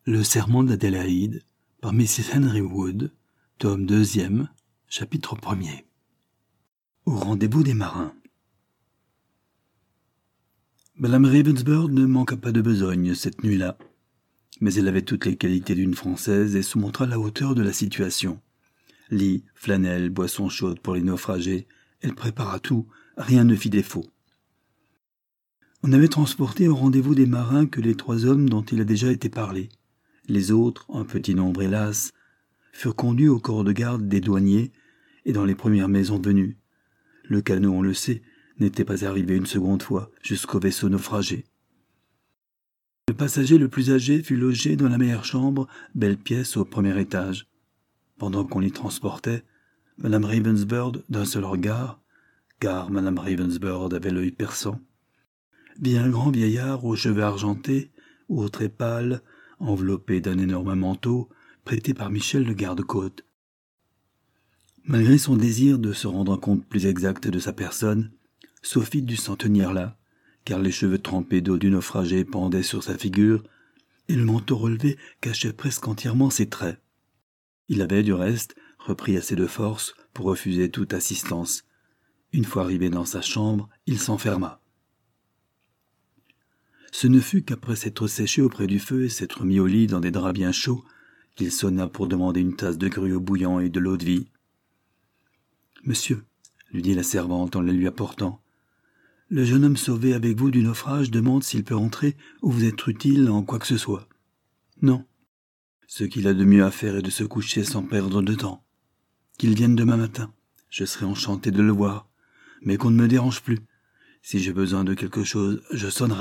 Le sermon d'Adélaïde, par Mrs. Henry Wood, tome 2e, chapitre 1er. Au rendez-vous des marins. Madame Ravensburg ne manqua pas de besogne cette nuit-là, mais elle avait toutes les qualités d'une Française et se montra à la hauteur de la situation. Lit, flanelle, boisson chaude pour les naufragés, elle prépara tout, rien ne fit défaut. On avait transporté au rendez-vous des marins que les 3 hommes dont il a déjà été parlé. Les autres, un petit nombre hélas, furent conduits au corps de garde des douaniers et dans les premières maisons venues. Le canot, on le sait, n'était pas arrivé une seconde fois jusqu'au vaisseau naufragé. Le passager le plus âgé fut logé dans la meilleure chambre, belle pièce au premier étage. Pendant qu'on l'y transportait, Madame Ravensburg, d'un seul regard, car Madame Ravensburg avait l'œil perçant, vit un grand vieillard aux cheveux argentés, aux traits pâles, enveloppé d'un énorme manteau, prêté par Michel le garde-côte. Malgré son désir de se rendre compte plus exact de sa personne, Sophie dut s'en tenir là, car les cheveux trempés d'eau du naufragé pendaient sur sa figure, et le manteau relevé cachait presque entièrement ses traits. Il avait, du reste, repris assez de force pour refuser toute assistance. Une fois arrivé dans sa chambre, il s'enferma. Ce ne fut qu'après s'être séché auprès du feu et s'être mis au lit dans des draps bien chauds qu'il sonna pour demander une tasse de gruau bouillant et de l'eau-de-vie. « Monsieur, » lui dit la servante en la lui apportant, « le jeune homme sauvé avec vous du naufrage demande s'il peut entrer ou vous être utile en quoi que ce soit. »« Non. Ce qu'il a de mieux à faire est de se coucher sans perdre de temps. Qu'il vienne demain matin. Je serai enchanté de le voir, mais qu'on ne me dérange plus. Si j'ai besoin de quelque chose, je sonnerai. »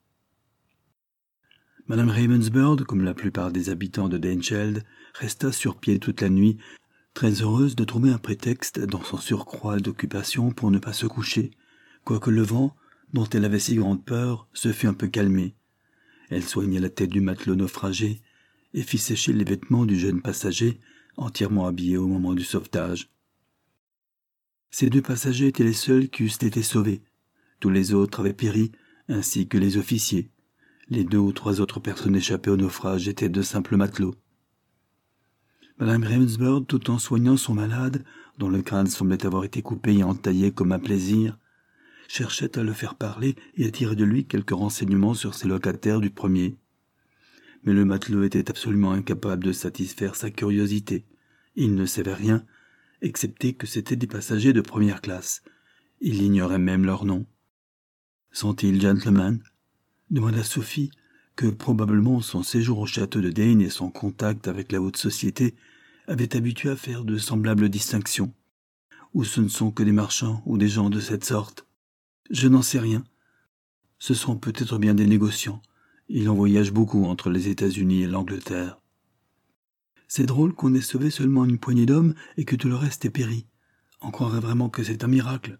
Madame Ravensburg, comme la plupart des habitants de Daincheld, resta sur pied toute la nuit, très heureuse de trouver un prétexte dans son surcroît d'occupation pour ne pas se coucher, quoique le vent, dont elle avait si grande peur, se fût un peu calmé. Elle soigna la tête du matelot naufragé et fit sécher les vêtements du jeune passager, entièrement habillé au moment du sauvetage. Ces 2 passagers étaient les seuls qui eussent été sauvés. Tous les autres avaient péri, ainsi que les officiers. Les 2 ou 3 autres personnes échappées au naufrage étaient de simples matelots. Madame Ravensburg, tout en soignant son malade, dont le crâne semblait avoir été coupé et entaillé comme à plaisir, cherchait à le faire parler et à tirer de lui quelques renseignements sur ses locataires du premier. Mais le matelot était absolument incapable de satisfaire sa curiosité. Il ne savait rien, excepté que c'étaient des passagers de première classe. Il ignorait même leur nom. Sont-ils gentlemen ? Demanda Sophie, que probablement son séjour au château de Dane et son contact avec la haute société avaient habitué à faire de semblables distinctions. Ou ce ne sont que des marchands ou des gens de cette sorte. Je n'en sais rien. Ce sont peut-être bien des négociants. Il en voyage beaucoup entre les États-Unis et l'Angleterre. C'est drôle qu'on ait sauvé seulement une poignée d'hommes et que tout le reste ait péri. On croirait vraiment que c'est un miracle.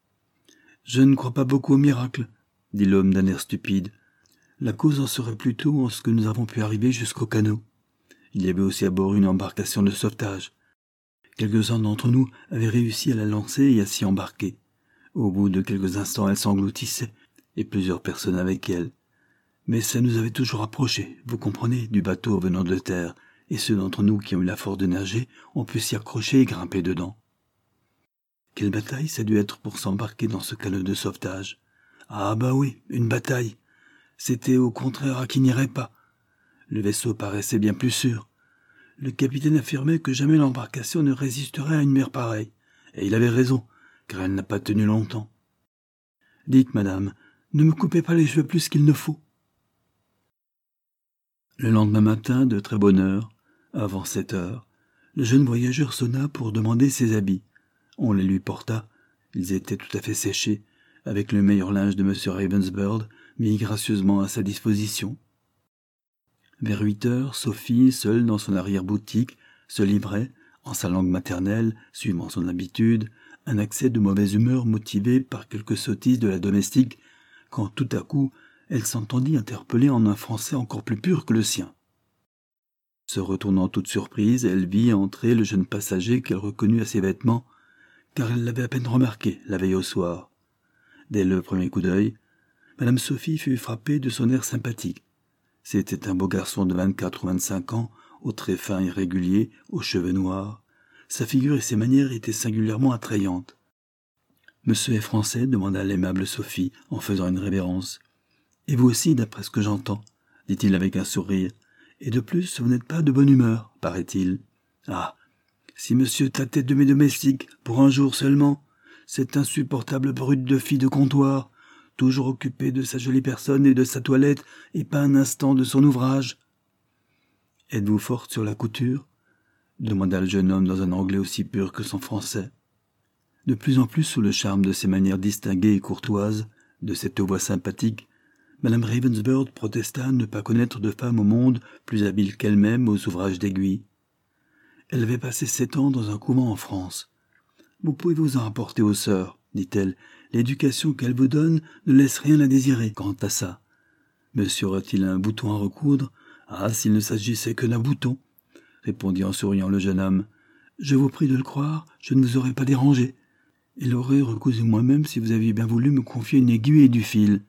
Je ne crois pas beaucoup au miracle, dit l'homme d'un air stupide. La cause en serait plutôt en ce que nous avons pu arriver jusqu'au canot. Il y avait aussi à bord une embarcation de sauvetage. Quelques-uns d'entre nous avaient réussi à la lancer et à s'y embarquer. Au bout de quelques instants, elle s'engloutissait, et plusieurs personnes avec elle. Mais ça nous avait toujours approchés, vous comprenez, du bateau venant de terre, et ceux d'entre nous qui ont eu la force de nager ont pu s'y accrocher et grimper dedans. Quelle bataille ça a dû être pour s'embarquer dans ce canot de sauvetage. Ah bah oui, une bataille. C'était au contraire à qui n'irait pas. Le vaisseau paraissait bien plus sûr. Le capitaine affirmait que jamais l'embarcation ne résisterait à une mer pareille. Et il avait raison, car elle n'a pas tenu longtemps. Dites, madame, ne me coupez pas les cheveux plus qu'il ne faut. Le lendemain matin, de très bonne heure, avant 7 heures, le jeune voyageur sonna pour demander ses habits. On les lui porta. Ils étaient tout à fait séchés, avec le meilleur linge de M. Ravensburg mis gracieusement à sa disposition. Vers 8 heures, Sophie, seule dans son arrière-boutique, se livrait, en sa langue maternelle, suivant son habitude, un accès de mauvaise humeur motivé par quelque sottise de la domestique, quand tout à coup, elle s'entendit interpeller en un français encore plus pur que le sien. Se retournant toute surprise, elle vit entrer le jeune passager qu'elle reconnut à ses vêtements, car elle l'avait à peine remarqué la veille au soir. Dès le premier coup d'œil, Madame Sophie fut frappée de son air sympathique. C'était un beau garçon de 24 ou 25 ans, aux traits fins et réguliers, aux cheveux noirs. Sa figure et ses manières étaient singulièrement attrayantes. « Monsieur est français ?» demanda l'aimable Sophie, en faisant une révérence. « Et vous aussi, d'après ce que j'entends, » dit-il avec un sourire. « Et de plus, vous n'êtes pas de bonne humeur, paraît-il. »« Ah, si monsieur tâtait de mes domestiques, pour un jour seulement, cette insupportable brute de fille de comptoir, toujours occupée de sa jolie personne et de sa toilette, et pas un instant de son ouvrage. »« Êtes-vous forte sur la couture ?» demanda le jeune homme dans un anglais aussi pur que son français. De plus en plus sous le charme de ses manières distinguées et courtoises, de cette voix sympathique, Madame Ravensburg protesta ne pas connaître de femme au monde plus habile qu'elle-même aux ouvrages d'aiguille. Elle avait passé 7 ans dans un couvent en France. « Vous pouvez vous en rapporter aux sœurs, dit-elle. L'éducation qu'elles vous donnent ne laisse rien à désirer quant à ça. Monsieur aurait-il un bouton à recoudre ? Ah, s'il ne s'agissait que d'un bouton, répondit en souriant le jeune homme. Je vous prie de le croire, je ne vous aurais pas dérangé. Et l'aurais recousu moi-même si vous aviez bien voulu me confier une aiguille et du fil.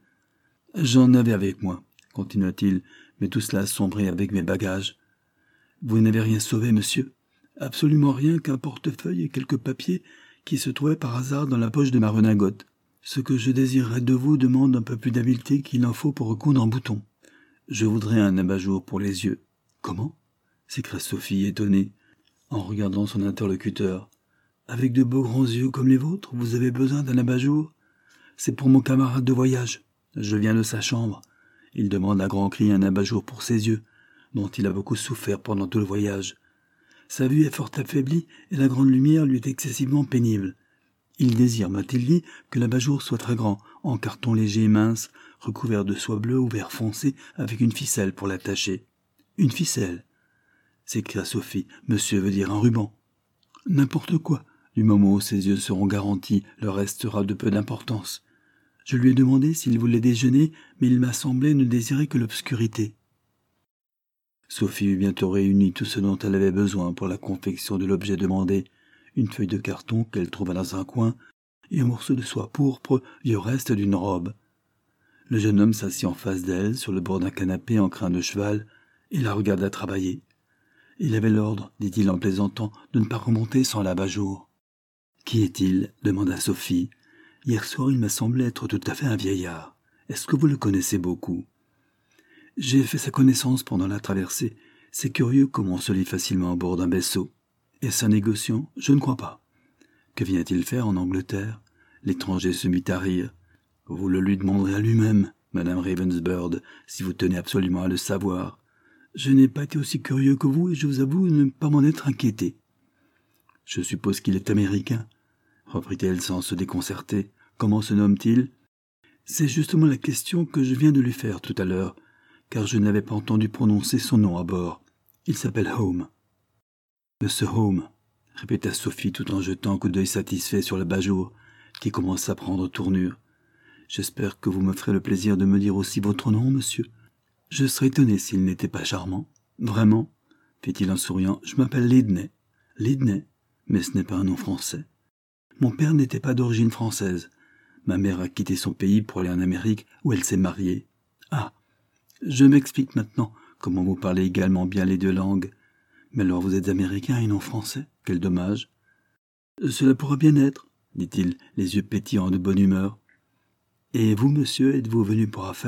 J'en avais avec moi, continua-t-il, mais tout cela a sombré avec mes bagages. Vous n'avez rien sauvé, monsieur? Absolument rien qu'un portefeuille et quelques papiers qui se trouvaient par hasard dans la poche de ma redingote. Ce que je désirerais de vous demande un peu plus d'habileté qu'il en faut pour recoudre un bouton. Je voudrais un abat-jour pour les yeux. Comment? S'écria Sophie, étonnée, en regardant son interlocuteur. Avec de beaux grands yeux comme les vôtres, vous avez besoin d'un abat-jour? C'est pour mon camarade de voyage. Je viens de sa chambre. Il demande à grands cris un abat-jour pour ses yeux, dont il a beaucoup souffert pendant tout le voyage. Sa vue est fort affaiblie et la grande lumière lui est excessivement pénible. Il désire, m'a-t-il dit, que l'abat-jour soit très grand, en carton léger et mince, recouvert de soie bleue ou vert foncé, avec une ficelle pour l'attacher. Une ficelle, s'écria Sophie. Monsieur veut dire un ruban. N'importe quoi. Du moment où ses yeux seront garantis, le reste sera de peu d'importance. Je lui ai demandé s'il voulait déjeuner, mais il m'a semblé ne désirer que l'obscurité. Sophie eut bientôt réuni tout ce dont elle avait besoin pour la confection de l'objet demandé, une feuille de carton qu'elle trouva dans un coin, et un morceau de soie pourpre, vieux reste d'une robe. Le jeune homme s'assit en face d'elle, sur le bord d'un canapé en crin de cheval, et la regarda travailler. Il avait l'ordre, dit-il en plaisantant, de ne pas remonter sans l'abat-jour. « Qui est-il » demanda Sophie. « Hier soir, il m'a semblé être tout à fait un vieillard. Est-ce que vous le connaissez beaucoup ?»« J'ai fait sa connaissance pendant la traversée. C'est curieux comme on se lie facilement à bord d'un vaisseau. Est-ce un négociant? Je ne crois pas. Que vient-il faire en Angleterre ?» L'étranger se mit à rire. « Vous le lui demanderez à lui-même, Madame Ravensburg, si vous tenez absolument à le savoir. Je n'ai pas été aussi curieux que vous et je vous avoue ne pas m'en être inquiété. »« Je suppose qu'il est américain, » reprit-elle sans se déconcerter. « Comment se nomme-t-il ?»« C'est justement la question que je viens de lui faire tout à l'heure, car je n'avais pas entendu prononcer son nom à bord. Il s'appelle Home. »« Monsieur Home, » répéta Sophie tout en jetant un coup d'œil satisfait sur l'abat-jour, qui commença à prendre tournure. « J'espère que vous me ferez le plaisir de me dire aussi votre nom, monsieur. Je serais étonné s'il n'était pas charmant. »« Vraiment ?» fit-il en souriant. « Je m'appelle Lidney. »« Lidney ? Mais ce n'est pas un nom français. Mon père n'était pas d'origine française. Ma mère a quitté son pays pour aller en Amérique où elle s'est mariée. Ah, je m'explique maintenant comment vous parlez également bien les deux langues. Mais alors vous êtes américain et non français? Quel dommage. »« Cela pourra bien être, » dit-il, les yeux pétillants de bonne humeur. « Et vous, monsieur, êtes-vous venu pour affaires? »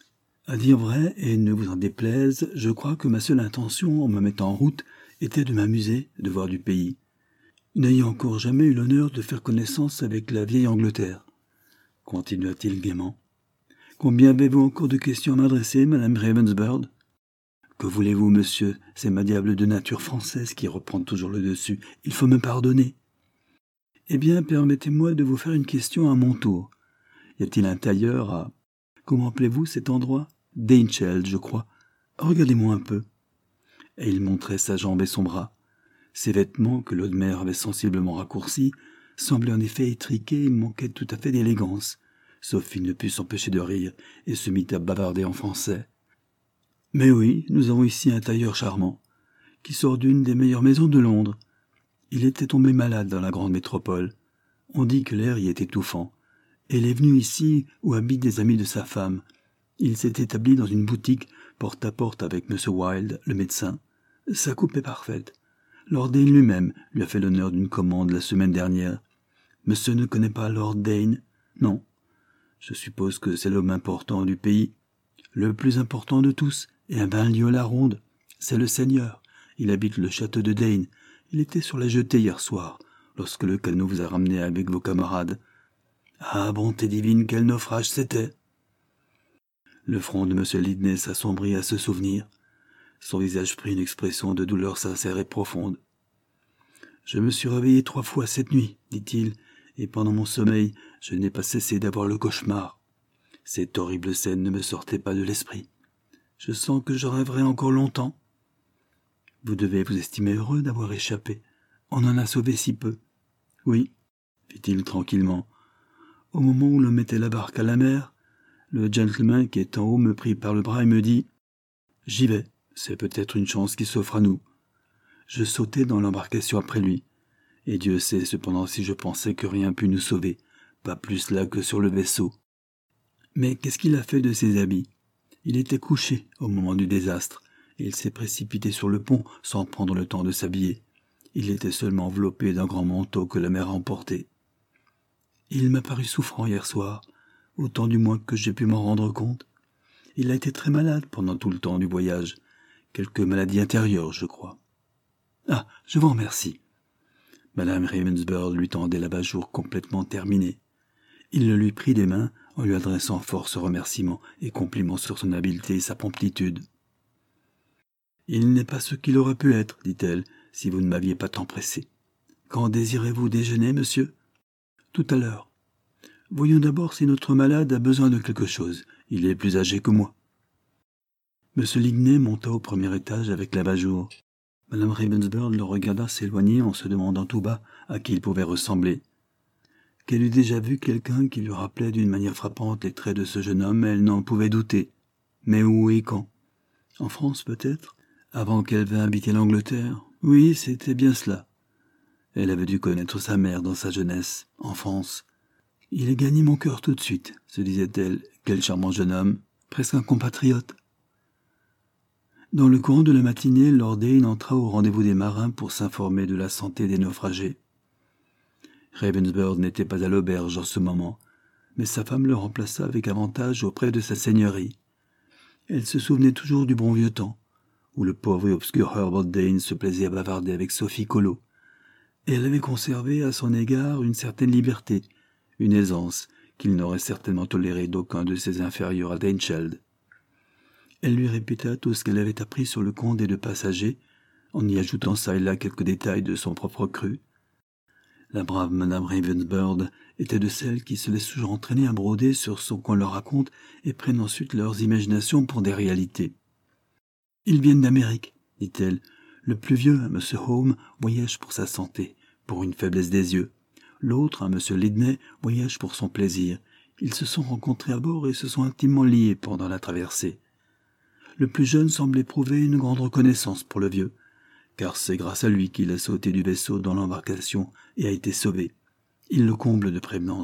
À dire vrai, et ne vous en déplaise, je crois que ma seule intention en me mettant en route était de m'amuser, de voir du pays. N'ayant encore jamais eu l'honneur de faire connaissance avec la vieille Angleterre, continua-t-il gaiement. Combien avez-vous encore de questions à m'adresser, Madame Ravensburg? Que voulez-vous, monsieur? C'est ma diable de nature française qui reprend toujours le dessus. Il faut me pardonner. Eh bien, permettez-moi de vous faire une question à mon tour. Y a-t-il un tailleur à... Comment appelez-vous cet endroit? Daincheld, je crois. Regardez-moi un peu. Et il montrait sa jambe et son bras. Ses vêtements, que l'eau de mer avait sensiblement raccourcis, semblaient en effet étriqués et manquaient tout à fait d'élégance. Sophie ne put s'empêcher de rire et se mit à bavarder en français. « Mais oui, nous avons ici un tailleur charmant, qui sort d'une des meilleures maisons de Londres. Il était tombé malade dans la grande métropole. On dit que l'air y est étouffant. Et il est venu ici où habitent des amis de sa femme. Il s'est établi dans une boutique porte à porte avec M. Wilde, le médecin. Sa coupe est parfaite. Lord Dane lui-même lui a fait l'honneur d'une commande la semaine dernière. Monsieur ne connaît pas Lord Dane? Non. Je suppose que c'est l'homme important du pays. Le plus important de tous, et à 20 lieues à la ronde. C'est le seigneur. Il habite le château de Dane. Il était sur la jetée hier soir, lorsque le canot vous a ramené avec vos camarades. Ah, bonté divine, quel naufrage c'était! Le front de M. Lidney s'assombrit à ce souvenir. Son visage prit une expression de douleur sincère et profonde. « Je me suis réveillé 3 fois cette nuit, dit-il, et pendant mon sommeil, je n'ai pas cessé d'avoir le cauchemar. Cette horrible scène ne me sortait pas de l'esprit. Je sens que je rêverai encore longtemps. Vous devez vous estimer heureux d'avoir échappé. On en a sauvé si peu. Oui, fit-il tranquillement. Au moment où l'on mettait la barque à la mer, le gentleman qui est en haut me prit par le bras et me dit « J'y vais, c'est peut-être une chance qui s'offre à nous. » Je sautai dans l'embarcation après lui, et Dieu sait cependant si je pensais que rien pût nous sauver, pas plus là que sur le vaisseau. Mais qu'est-ce qu'il a fait de ses habits? Il était couché au moment du désastre, et il s'est précipité sur le pont sans prendre le temps de s'habiller. Il était seulement enveloppé d'un grand manteau que la mer a emporté. Il m'a paru souffrant hier soir, autant du moins que j'ai pu m'en rendre compte. Il a été très malade pendant tout le temps du voyage. Quelque maladie intérieure, je crois. Ah, je vous remercie. Madame Ravensburg lui tendait l'abat-jour complètement terminé. Il le lui prit des mains en lui adressant force remerciements et compliments sur son habileté et sa promptitude. « Il n'est pas ce qu'il aurait pu être, dit-elle, si vous ne m'aviez pas tant pressé. Quand désirez-vous déjeuner, monsieur ? Tout à l'heure. Voyons d'abord si notre malade a besoin de quelque chose. Il est plus âgé que moi. » M. Ligney monta au premier étage avec l'abat-jour. Madame Ravensburg le regarda s'éloigner en se demandant tout bas à qui il pouvait ressembler. Qu'elle eût déjà vu quelqu'un qui lui rappelait d'une manière frappante les traits de ce jeune homme, elle n'en pouvait douter. Mais où et quand? En France, peut-être? Avant qu'elle vînt habiter l'Angleterre? Oui, c'était bien cela. Elle avait dû connaître sa mère dans sa jeunesse, en France. « Il a gagné mon cœur tout de suite, » se disait-elle. « Quel charmant jeune homme, presque un compatriote. » Dans le courant de la matinée, Lord Dane entra au rendez-vous des marins pour s'informer de la santé des naufragés. Ravensburg n'était pas à l'auberge en ce moment, mais sa femme le remplaça avec avantage auprès de sa seigneurie. Elle se souvenait toujours du bon vieux temps, où le pauvre et obscur Herbert Dane se plaisait à bavarder avec Sophie Collot, et elle avait conservé à son égard une certaine liberté, une aisance qu'il n'aurait certainement tolérée d'aucun de ses inférieurs à Daincheld. Elle lui répéta tout ce qu'elle avait appris sur le compte des 2 passagers, en y ajoutant çà et là quelques détails de son propre cru. La brave Madame Ravensburg était de celles qui se laissent toujours entraîner à broder sur ce qu'on leur raconte et prennent ensuite leurs imaginations pour des réalités. « Ils viennent d'Amérique, dit-elle. Le plus vieux, M. Home, voyage pour sa santé, pour une faiblesse des yeux. L'autre, M. Lidney, voyage pour son plaisir. Ils se sont rencontrés à bord et se sont intimement liés pendant la traversée. Le plus jeune semble éprouver une grande reconnaissance pour le vieux, car c'est grâce à lui qu'il a sauté du vaisseau dans l'embarcation et a été sauvé. Il le comble de prévenance. »«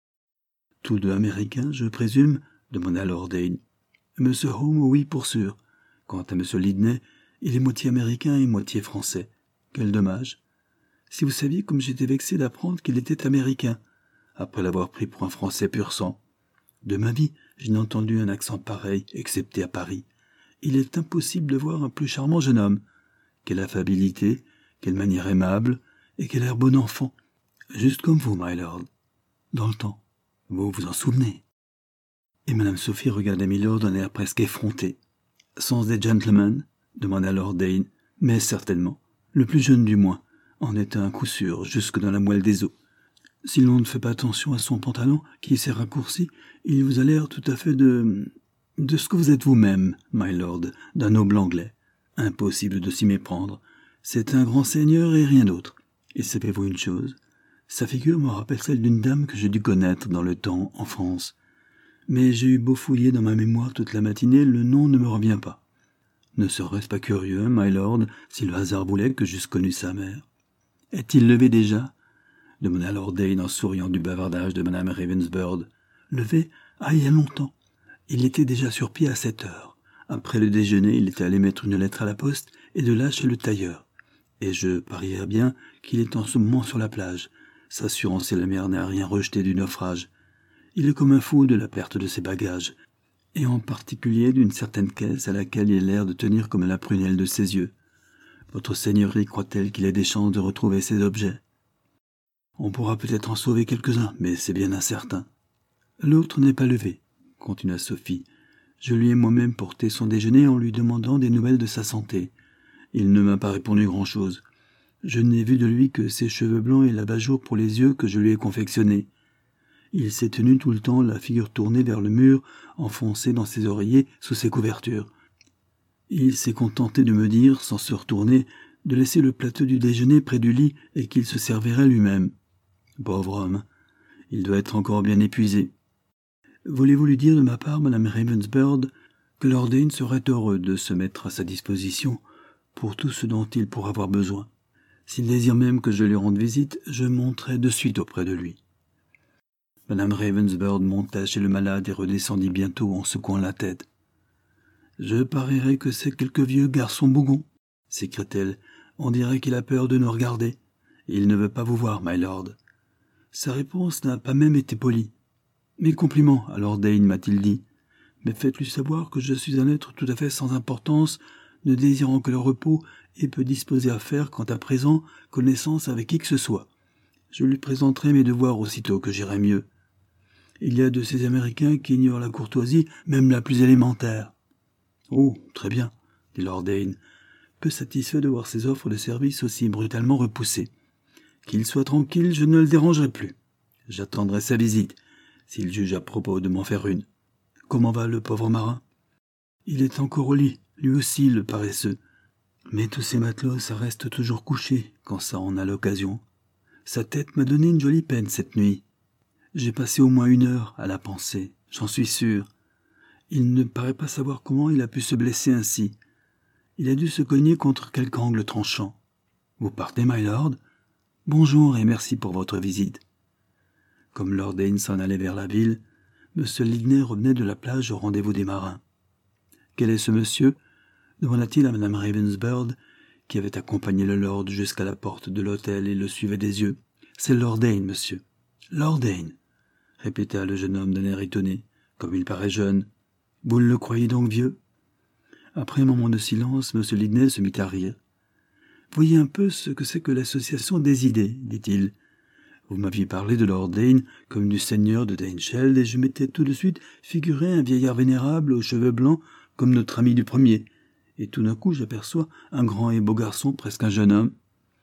Tous 2 Américains, je présume ?» demanda Lord Dane. « M. Home, oui, pour sûr. Quant à M. Lidney, il est moitié américain et moitié français. Quel dommage. Si vous saviez comme j'étais vexé d'apprendre qu'il était américain, après l'avoir pris pour un français pur sang. De ma vie, je n'ai entendu un accent pareil, excepté à Paris. Il est impossible de voir un plus charmant jeune homme. Quelle affabilité, quelle manière aimable, et quel air bon enfant. Juste comme vous, my lord. Dans le temps. Vous vous en souvenez. » Et Madame Sophie regardait Milord d'un air presque effronté. « Sans des gentlemen ?» demanda Lord Dane. « Mais certainement. Le plus jeune du moins en est un coup sûr, jusque dans la moelle des os. Si l'on ne fait pas attention à son pantalon, qui s'est raccourci, il vous a l'air tout à fait de ce que vous êtes vous-même, my lord, d'un noble anglais. Impossible de s'y méprendre. C'est un grand seigneur et rien d'autre. Et savez-vous une chose? Sa figure me rappelle celle d'une dame que j'ai dû connaître dans le temps, en France. Mais j'ai eu beau fouiller dans ma mémoire toute la matinée, le nom ne me revient pas. Ne serait-ce pas curieux, my lord, si le hasard voulait que j'eusse connu sa mère? Est-il levé déjà? Demanda Lord Dane en souriant du bavardage de Madame Ravensburg. Levé? Ah, il y a longtemps. Il était déjà sur pied à 7 heures. Après le déjeuner, il était allé mettre une lettre à la poste et de là chez le tailleur. Et je parierais bien qu'il est en ce moment sur la plage, s'assurant si la mer n'a rien rejeté du naufrage. Il est comme un fou de la perte de ses bagages, et en particulier d'une certaine caisse à laquelle il a l'air de tenir comme la prunelle de ses yeux. Votre seigneurie croit-elle qu'il ait des chances de retrouver ces objets? On pourra peut-être en sauver quelques-uns, mais c'est bien incertain. L'autre n'est pas levé, continua Sophie. Je lui ai moi-même porté son déjeuner en lui demandant des nouvelles de sa santé. Il ne m'a pas répondu grand-chose. Je n'ai vu de lui que ses cheveux blancs et l'abat-jour pour les yeux que je lui ai confectionnés. Il s'est tenu tout le temps la figure tournée vers le mur, enfoncé dans ses oreillers sous ses couvertures. Il s'est contenté de me dire, sans se retourner, de laisser le plateau du déjeuner près du lit et qu'il se servirait lui-même. Pauvre homme, il doit être encore bien épuisé. Voulez-vous lui dire de ma part, Madame Ravensbird, que Lord Dane serait heureux de se mettre à sa disposition pour tout ce dont il pourra avoir besoin. S'il désire même que je lui rende visite, je monterai de suite auprès de lui. Madame Ravensbird monta chez le malade et redescendit bientôt en secouant la tête. « Je parierais que c'est quelque vieux garçon bougon, » s'écria-t-elle. « On dirait qu'il a peur de nous regarder. Il ne veut pas vous voir, my lord. » Sa réponse n'a pas même été polie. « Mes compliments à Lord Dane, m'a-t-il dit. Mais faites-lui savoir que je suis un être tout à fait sans importance, ne désirant que le repos et peu disposé à faire, quant à présent, connaissance avec qui que ce soit. Je lui présenterai mes devoirs aussitôt que j'irai mieux. Il y a de ces Américains qui ignorent la courtoisie, même la plus élémentaire. »« Oh, très bien, » dit Lord Dane, peu satisfait de voir ses offres de service aussi brutalement repoussées. « Qu'il soit tranquille, je ne le dérangerai plus. J'attendrai sa visite, s'il juge à propos de m'en faire une. Comment va le pauvre marin? Il est encore au lit, lui aussi le paresseux. Mais tous ces matelots, ça reste toujours couché quand ça en a l'occasion. Sa tête m'a donné une jolie peine cette nuit. J'ai passé au moins 1 heure à la penser, j'en suis sûr. Il ne paraît pas savoir comment il a pu se blesser ainsi. Il a dû se cogner contre quelque angle tranchant. Vous partez, my lord? Bonjour et merci pour votre visite. » Comme Lord Dane s'en allait vers la ville, M. Lidney revenait de la plage au rendez-vous des marins. « Quel est ce monsieur ?» demanda-t-il à Mme Ravensbird, qui avait accompagné le lord jusqu'à la porte de l'hôtel et le suivait des yeux. « C'est Lord Dane, monsieur. »« Lord Dane » répéta le jeune homme d'un air étonné, comme il paraît jeune. « Vous le croyez donc vieux ?» Après un moment de silence, M. Lidney se mit à rire. « Voyez un peu ce que c'est que l'association des idées, dit-il. Vous m'aviez parlé de Lord Dane comme du seigneur de Danecheld et je m'étais tout de suite figuré un vieillard vénérable aux cheveux blancs comme notre ami du premier. Et tout d'un coup, j'aperçois un grand et beau garçon, presque un jeune homme.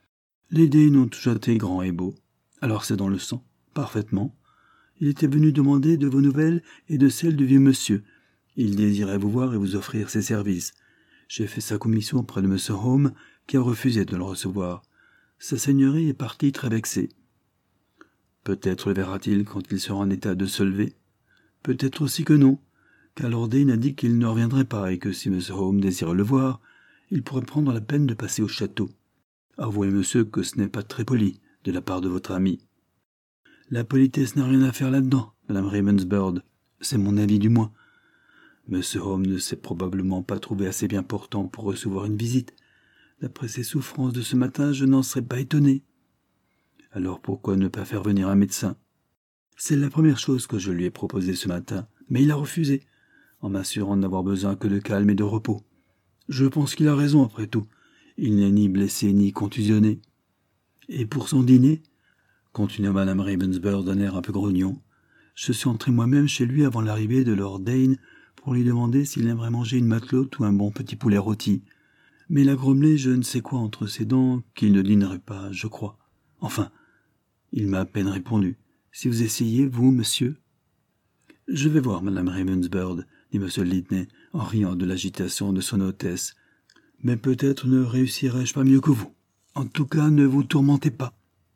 Les Dane ont toujours été grands et beaux. Alors c'est dans le sang, parfaitement. Il était venu demander de vos nouvelles et de celles du vieux monsieur. Il désirait vous voir et vous offrir ses services. J'ai fait sa commission auprès de M. Home, qui a refusé de le recevoir. Sa seigneurie est partie très vexée. Peut-être le verra-t-il quand il sera en état de se lever. Peut-être aussi que non, car Lord Dane a dit qu'il ne reviendrait pas et que si M. Home désirait le voir, il pourrait prendre la peine de passer au château. Avouez, monsieur, que ce n'est pas très poli de la part de votre ami. La politesse n'a rien à faire là-dedans, Madame Ravensbird. C'est mon avis du moins. M. Home ne s'est probablement pas trouvé assez bien portant pour recevoir une visite. D'après ses souffrances de ce matin, je n'en serais pas étonné. Alors pourquoi ne pas faire venir un médecin? C'est la première chose que je lui ai proposée ce matin, mais il a refusé, en m'assurant n'avoir besoin que de calme et de repos. Je pense qu'il a raison après tout. Il n'est ni blessé ni contusionné. Et pour son dîner, continua Madame Ravensbird d'un air un peu grognon, je suis entré moi-même chez lui avant l'arrivée de Lord Dane pour lui demander s'il aimerait manger une matelote ou un bon petit poulet rôti. Mais il a grommelé je ne sais quoi entre ses dents qu'il ne dînerait pas, je crois. Enfin, il m'a à peine répondu. Si vous essayez, vous, monsieur? Je vais voir, Madame Ravensbird, dit M. Lidney, en riant de l'agitation de son hôtesse. Mais peut-être ne réussirai-je pas mieux que vous. En tout cas, ne vous tourmentez pas.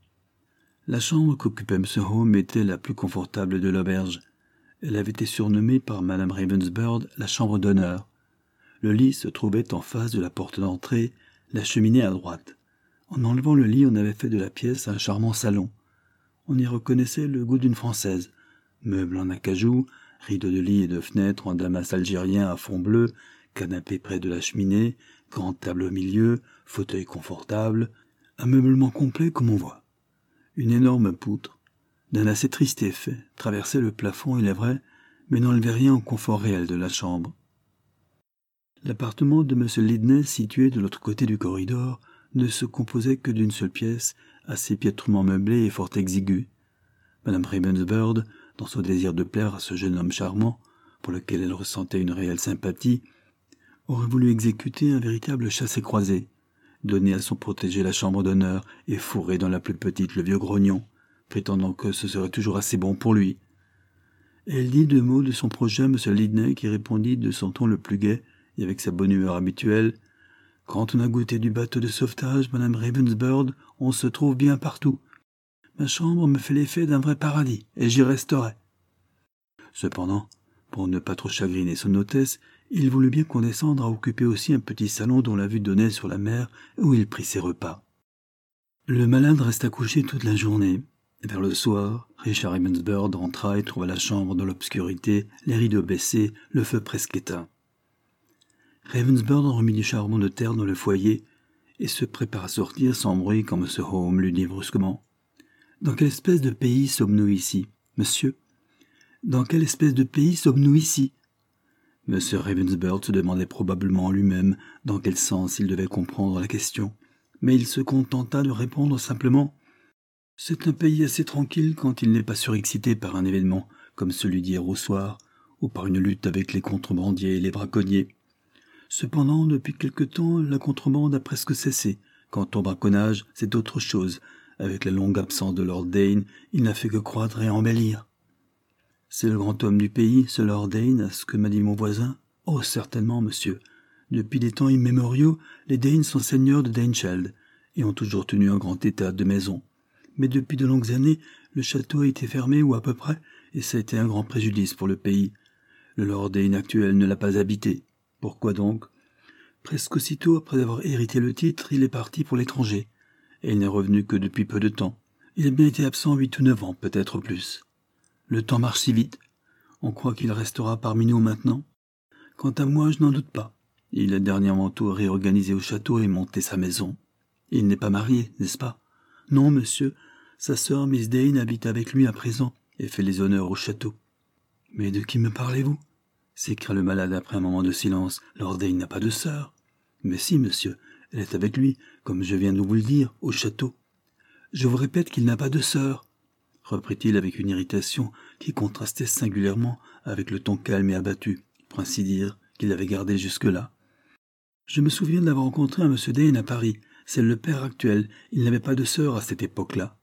La chambre qu'occupait M. Home était la plus confortable de l'auberge. Elle avait été surnommée par Madame Ravensbird la chambre d'honneur. Le lit se trouvait en face de la porte d'entrée, la cheminée à droite. En enlevant le lit, on avait fait de la pièce un charmant salon. On y reconnaissait le goût d'une Française. Meubles en acajou, rideaux de lit et de fenêtres en damas algérien à fond bleu, canapé près de la cheminée, grande table au milieu, fauteuil confortable, ameublement complet comme on voit. Une énorme poutre, d'un assez triste effet, traversait le plafond, il est vrai, mais n'enlevait rien au confort réel de la chambre. L'appartement de M. Lidney, situé de l'autre côté du corridor, ne se composait que d'une seule pièce, assez piètrement meublée et fort exiguë. Madame Ravensburd, dans son désir de plaire à ce jeune homme charmant, pour lequel elle ressentait une réelle sympathie, aurait voulu exécuter un véritable chassé-croisé, donner à son protégé la chambre d'honneur et fourrer dans la plus petite le vieux grognon, prétendant que ce serait toujours assez bon pour lui. Elle dit 2 mots de son projet à M. Lidney, qui répondit de son ton le plus gai et avec sa bonne humeur habituelle. « Quand on a goûté du bateau de sauvetage, Madame Ravensburd, on se trouve bien partout. Ma chambre me fait l'effet d'un vrai paradis, et j'y resterai. » Cependant, pour ne pas trop chagriner son hôtesse, il voulut bien condescendre à occuper aussi un petit salon dont la vue donnait sur la mer où il prit ses repas. Le malade resta couché toute la journée. Vers le soir, Richard Ravensburd rentra et trouva la chambre dans l'obscurité, les rideaux baissés, le feu presque éteint. Ravensburd remit du charbon de terre dans le foyer et se prépara à sortir sans bruit quand M. Home lui dit brusquement « Dans quelle espèce de pays sommes-nous ici, monsieur ? Dans quelle espèce de pays sommes-nous ici ?» M. Ravensburd se demandait probablement en lui-même dans quel sens il devait comprendre la question, mais il se contenta de répondre simplement « C'est un pays assez tranquille quand il n'est pas surexcité par un événement comme celui d'hier au soir, ou par une lutte avec les contrebandiers et les braconniers. Cependant, depuis quelque temps, la contrebande a presque cessé. Quant au braconnage, c'est autre chose. Avec la longue absence de Lord Dane, il n'a fait que croître et embellir. » « C'est le grand homme du pays, ce Lord Dane, à ce que m'a dit mon voisin. »« Oh, certainement, monsieur. Depuis des temps immémoriaux, les Danes sont seigneurs de Danecheld et ont toujours tenu un grand état de maison. Mais depuis de longues années, le château a été fermé, ou à peu près, et ça a été un grand préjudice pour le pays. Le Lord Dane actuel ne l'a pas habité. Pourquoi donc ? Presque aussitôt après avoir hérité le titre, il est parti pour l'étranger, et il n'est revenu que depuis peu de temps. Il a bien été absent 8 ou 9 ans, peut-être plus. Le temps marche si vite. On croit qu'il restera parmi nous maintenant. Quant à moi, je n'en doute pas. Il a dernièrement tout réorganisé au château et monté sa maison. Il n'est pas marié, n'est-ce pas ? Non, monsieur. Sa sœur, Miss Dane, habite avec lui à présent et fait les honneurs au château. Mais de qui me parlez-vous ? S'écria le malade après un moment de silence. Lord Dane n'a pas de sœur. Mais si, monsieur, elle est avec lui, comme je viens de vous le dire, au château. Je vous répète qu'il n'a pas de sœur, reprit-il avec une irritation qui contrastait singulièrement avec le ton calme et abattu, pour ainsi dire, qu'il avait gardé jusque-là. Je me souviens d'avoir rencontré un M. Dane à Paris. C'est le père actuel. Il n'avait pas de sœur à cette époque-là.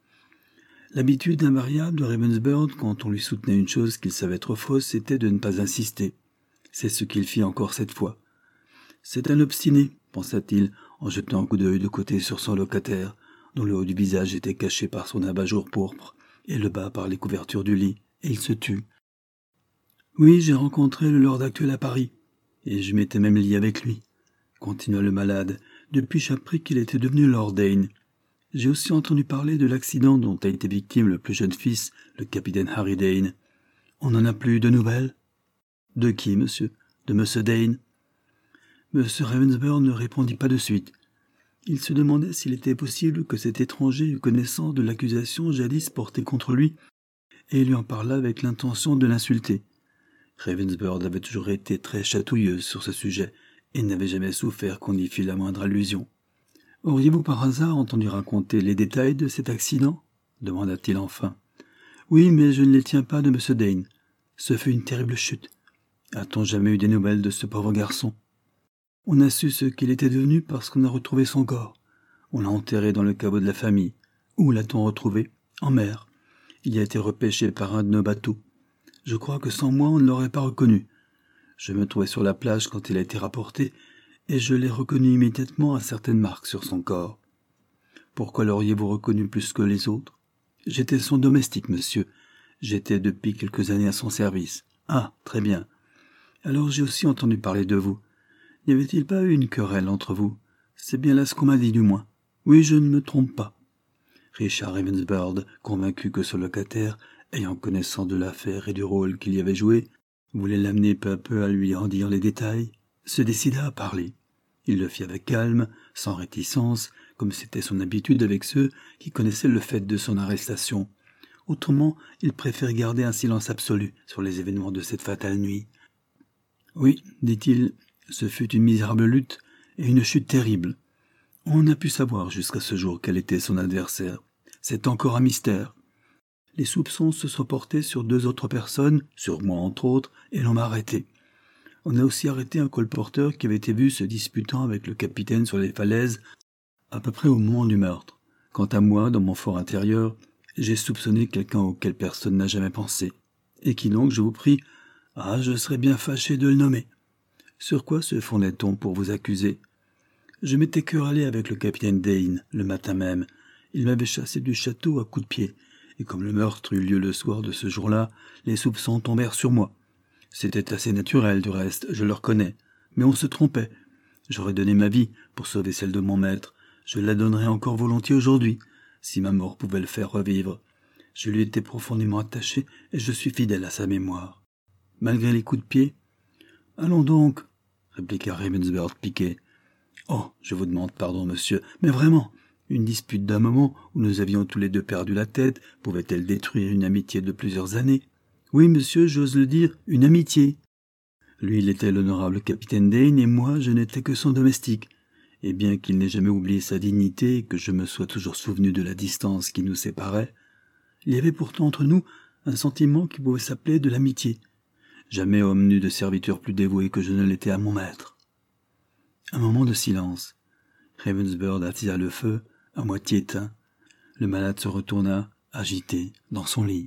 L'habitude invariable de Ravensburd, quand on lui soutenait une chose qu'il savait trop fausse, c'était de ne pas insister. C'est ce qu'il fit encore cette fois. C'est un obstiné, pensa-t-il, en jetant un coup d'œil de côté sur son locataire, dont le haut du visage était caché par son abat-jour pourpre, et le bas par les couvertures du lit, et il se tut. Oui, j'ai rencontré le lord actuel à Paris, et je m'étais même lié avec lui, continua le malade, depuis j'appris qu'il était devenu Lord Dane. J'ai aussi entendu parler de l'accident dont a été victime le plus jeune fils, le capitaine Harry Dane. On n'en a plus de nouvelles ? De qui, monsieur ? De M. Dane ? M. Ravensburd ne répondit pas de suite. Il se demandait s'il était possible que cet étranger eût connaissance de l'accusation jadis portée contre lui, et il lui en parla avec l'intention de l'insulter. Ravensburd avait toujours été très chatouilleuse sur ce sujet, et n'avait jamais souffert qu'on y fît la moindre allusion. « Auriez-vous par hasard entendu raconter les détails de cet accident ?» demanda-t-il enfin. « Oui, mais je ne les tiens pas de M. Dane. Ce fut une terrible chute. A-t-on jamais eu des nouvelles de ce pauvre garçon ? On a su ce qu'il était devenu parce qu'on a retrouvé son corps. On l'a enterré dans le caveau de la famille. Où l'a-t-on retrouvé ? En mer. Il a été repêché par un de nos bateaux. Je crois que sans moi, on ne l'aurait pas reconnu. Je me trouvais sur la plage quand il a été rapporté, et je l'ai reconnu immédiatement à certaines marques sur son corps. Pourquoi l'auriez-vous reconnu plus que les autres ? J'étais son domestique, monsieur. J'étais depuis quelques années à son service. Ah, très bien. Alors j'ai aussi entendu parler de vous. N'y avait-il pas eu une querelle entre vous ? C'est bien là ce qu'on m'a dit, du moins. Oui, je ne me trompe pas. Richard Ravensburd, convaincu que son locataire, ayant connaissance de l'affaire et du rôle qu'il y avait joué, voulait l'amener peu à peu à lui en dire les détails. se décida à parler. Il le fit avec calme, sans réticence, comme c'était son habitude avec ceux qui connaissaient le fait de son arrestation. Autrement, il préférait garder un silence absolu sur les événements de cette fatale nuit. « Oui, dit-il, ce fut une misérable lutte et une chute terrible. On n'a pu savoir jusqu'à ce jour quel était son adversaire. C'est encore un mystère. Les soupçons se sont portés sur 2 autres personnes, sur moi entre autres, et l'on m'a arrêté. On a aussi arrêté un colporteur qui avait été vu se disputant avec le capitaine sur les falaises, à peu près au moment du meurtre. Quant à moi, dans mon fort intérieur, j'ai soupçonné quelqu'un auquel personne n'a jamais pensé. Et qui donc, je vous prie, je serais bien fâché de le nommer. Sur quoi se fondait-on pour vous accuser? Je m'étais querellé avec le capitaine Dane le matin même. Il m'avait chassé du château à coups de pied, et comme le meurtre eut lieu le soir de ce jour-là, les soupçons tombèrent sur moi. C'était assez naturel, du reste, je le reconnais, mais on se trompait. J'aurais donné ma vie pour sauver celle de mon maître. Je la donnerais encore volontiers aujourd'hui, si ma mort pouvait le faire revivre. Je lui étais profondément attaché, et je suis fidèle à sa mémoire. Malgré les coups de pied. « Allons donc, » répliqua Ravensburg piqué. « Oh, je vous demande pardon, monsieur, mais vraiment, une dispute d'un moment où nous avions tous les 2 perdu la tête pouvait-elle détruire une amitié de plusieurs années? Oui, monsieur, j'ose le dire, une amitié. Lui, il était l'honorable capitaine Dane, et moi, je n'étais que son domestique. Et bien qu'il n'ait jamais oublié sa dignité et que je me sois toujours souvenu de la distance qui nous séparait, il y avait pourtant entre nous un sentiment qui pouvait s'appeler de l'amitié. Jamais homme n'eut de serviteur plus dévoué que je ne l'étais à mon maître. » Un moment de silence. Ravensburg attisa le feu, à moitié éteint. Le malade se retourna, agité, dans son lit.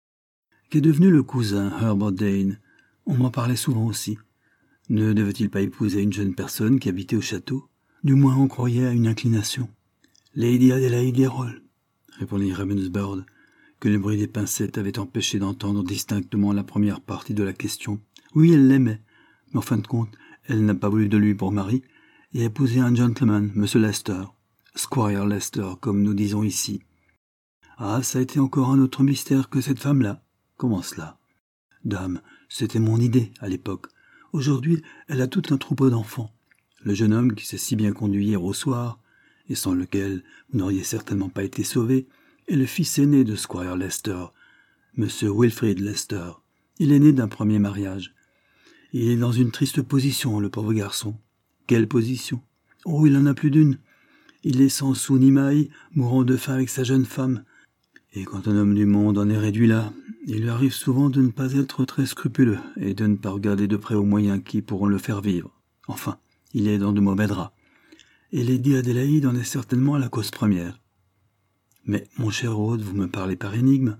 « Qu'est devenu le cousin Herbert Dane? On m'en parlait souvent aussi. Ne devait-il pas épouser une jeune personne qui habitait au château? Du moins on croyait à une inclination. »« Lady Adelaide Errol, » répondit Ravensburg, que le bruit des pincettes avait empêché d'entendre distinctement la première partie de la question. « Oui, elle l'aimait, mais en fin de compte, elle n'a pas voulu de lui pour mari, et a épousé un gentleman, M. Lester, Squire Lester, comme nous disons ici. Ah, ça a été encore un autre mystère que cette femme-là. Comment cela? Dame, c'était mon idée, à l'époque. Aujourd'hui, elle a tout un troupeau d'enfants. Le jeune homme qui s'est si bien conduit hier au soir, et sans lequel vous n'auriez certainement pas été sauvé, est le fils aîné de Squire Lester, M. Wilfrid Lester. Il est né d'un premier mariage. Il est dans une triste position, le pauvre garçon. Quelle position? Oh, il en a plus d'une. Il est sans sou ni maille, mourant de faim avec sa jeune femme. Et quand un homme du monde en est réduit là, il lui arrive souvent de ne pas être très scrupuleux et de ne pas regarder de près aux moyens qui pourront le faire vivre. Enfin, il est dans de mauvais draps. Et Lady Adélaïde en est certainement la cause première. Mais, mon cher hôte, vous me parlez par énigme.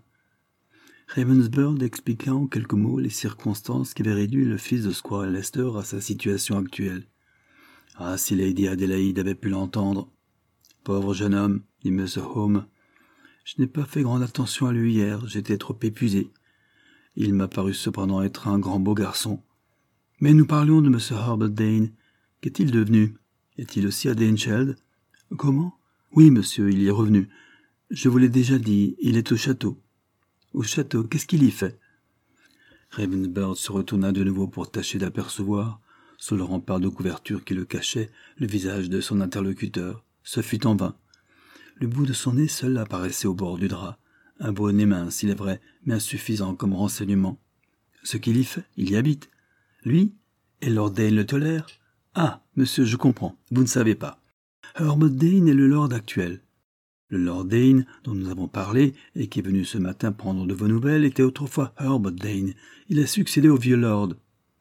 Ravensburg expliqua en quelques mots les circonstances qui avaient réduit le fils de Squire Lester à sa situation actuelle. Ah, si Lady Adélaïde avait pu l'entendre. Pauvre jeune homme, dit M. Home. Je n'ai pas fait grande attention à lui hier, j'étais trop épuisé. Il m'a paru cependant être un grand beau garçon. Mais nous parlions de M. Herbert Dane. Qu'est-il devenu? Est-il aussi à Danecheld? Comment? Oui, monsieur, il y est revenu. Je vous l'ai déjà dit, il est au château. Au château, qu'est-ce qu'il y fait? Ravensburg se retourna de nouveau pour tâcher d'apercevoir, sous le rempart de couverture qui le cachait, le visage de son interlocuteur. Ce fut en vain. Le bout de son nez seul apparaissait au bord du drap. Un beau nez mince, il est vrai, mais insuffisant comme renseignement. Ce qu'il y fait, il y habite. Lui? Et Lord Dane le tolère? Ah, monsieur, je comprends, vous ne savez pas. Herbert Dane est le lord actuel. Le Lord Dane, dont nous avons parlé, et qui est venu ce matin prendre de vos nouvelles, était autrefois Herbert Dane. Il a succédé au vieux lord.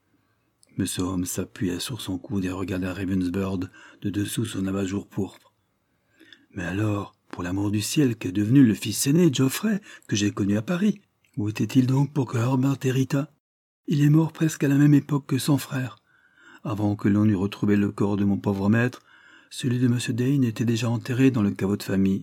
M. Holmes s'appuya sur son coude et regarda Ravensburg de dessous son abat-jour pourpre. Mais alors, pour l'amour du ciel, qu'est devenu le fils aîné, Geoffrey, que j'ai connu à Paris? Où était-il donc pour que Herbert héritât? Il est mort presque à la même époque que son frère. Avant que l'on eût retrouvé le corps de mon pauvre maître, celui de M. Dane était déjà enterré dans le caveau de famille.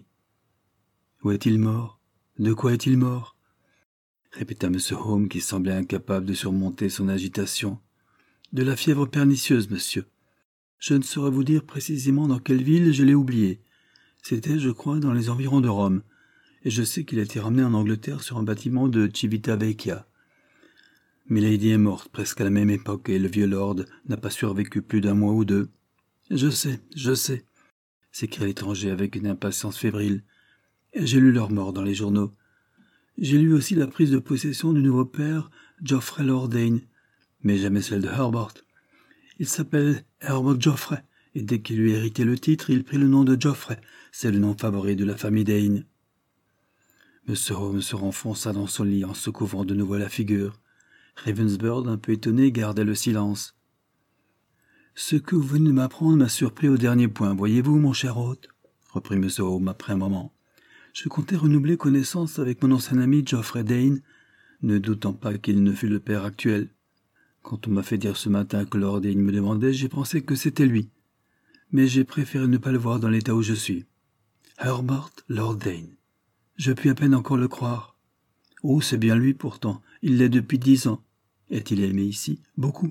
Où est-il mort? De quoi est-il mort? Répéta M. Home, qui semblait incapable de surmonter son agitation. De la fièvre pernicieuse, monsieur. Je ne saurais vous dire précisément dans quelle ville, je l'ai oublié. C'était, je crois, dans les environs de Rome, et je sais qu'il a été ramené en Angleterre sur un bâtiment de Civita Vecchia. Milady est morte presque à la même époque et le vieux lord n'a pas survécu plus d'un mois ou deux. Je sais, s'écria l'étranger avec une impatience fébrile. J'ai lu leur mort dans les journaux. J'ai lu aussi la prise de possession du nouveau père, Geoffrey Lordain, mais jamais celle de Herbert. Il s'appelle Herbert Geoffrey, et dès qu'il lui héritait le titre, il prit le nom de Geoffrey. C'est le nom favori de la famille Dane. Monsieur Holmes se renfonça dans son lit en se couvrant de nouveau la figure. Ravensburg, un peu étonné, gardait le silence. « Ce que vous venez de m'apprendre m'a surpris au dernier point, voyez-vous, mon cher hôte, reprit M. Holmes après un moment. Je comptais renouveler connaissance avec mon ancien ami Geoffrey Dane, ne doutant pas qu'il ne fût le père actuel. Quand on m'a fait dire ce matin que Lord Dane me demandait, j'ai pensé que c'était lui. Mais j'ai préféré ne pas le voir dans l'état où je suis. Herbert Lord Dane. Je puis à peine encore le croire. Oh, c'est bien lui pourtant, il l'est depuis 10 ans. Est-il aimé ici? Beaucoup.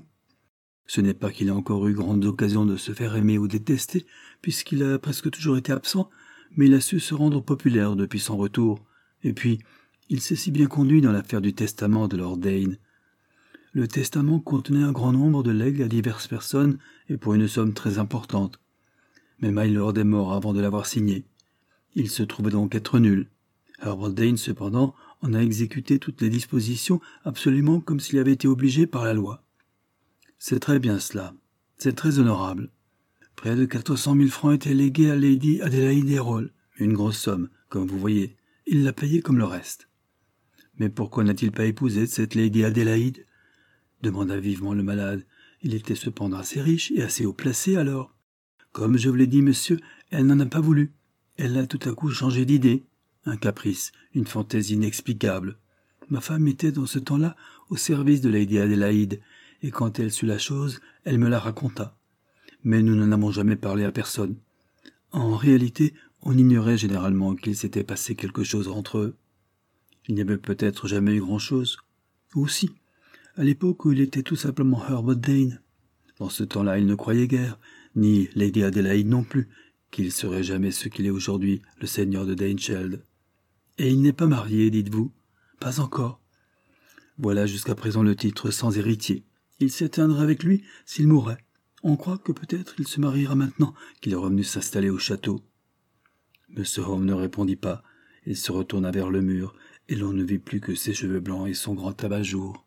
Ce n'est pas qu'il ait encore eu grande occasion de se faire aimer ou détester, puisqu'il a presque toujours été absent, mais il a su se rendre populaire depuis son retour. Et puis, il s'est si bien conduit dans l'affaire du testament de Lord Dane. Le testament contenait un grand nombre de legs à diverses personnes et pour une somme très importante. Mais Mylord est mort avant de l'avoir signé. Il se trouvait donc être nul. Herbert Dane, cependant, en a exécuté toutes les dispositions absolument comme s'il avait été obligé par la loi. C'est très bien cela. C'est très honorable. Près de 400 000 francs étaient légués à Lady Adélaïde Errol. Une grosse somme, comme vous voyez. Il l'a payée comme le reste. Mais pourquoi n'a-t-il pas épousé cette Lady Adélaïde? Demanda vivement le malade. Il était cependant assez riche et assez haut placé alors. Comme je vous l'ai dit, monsieur, elle n'en a pas voulu. Elle a tout à coup changé d'idée. Un caprice, une fantaisie inexplicable. Ma femme était dans ce temps-là au service de Lady Adélaïde, et quand elle sut la chose, elle me la raconta. Mais nous n'en avons jamais parlé à personne. En réalité, on ignorait généralement qu'il s'était passé quelque chose entre eux. Il n'y avait peut-être jamais eu grand-chose. Ou si, à l'époque où il était tout simplement Herbert Dane. Dans ce temps-là, il ne croyait guère, ni Lady Adélaïde non plus, qu'il serait jamais ce qu'il est aujourd'hui, le seigneur de Danecheld. Et il n'est pas marié, dites-vous? Pas encore. Voilà jusqu'à présent le titre sans héritier. Il s'éteindrait avec lui s'il mourait. On croit que peut-être il se mariera maintenant qu'il est revenu s'installer au château. M. Holmes ne répondit pas. Il se retourna vers le mur, et l'on ne vit plus que ses cheveux blancs et son grand abat-jour.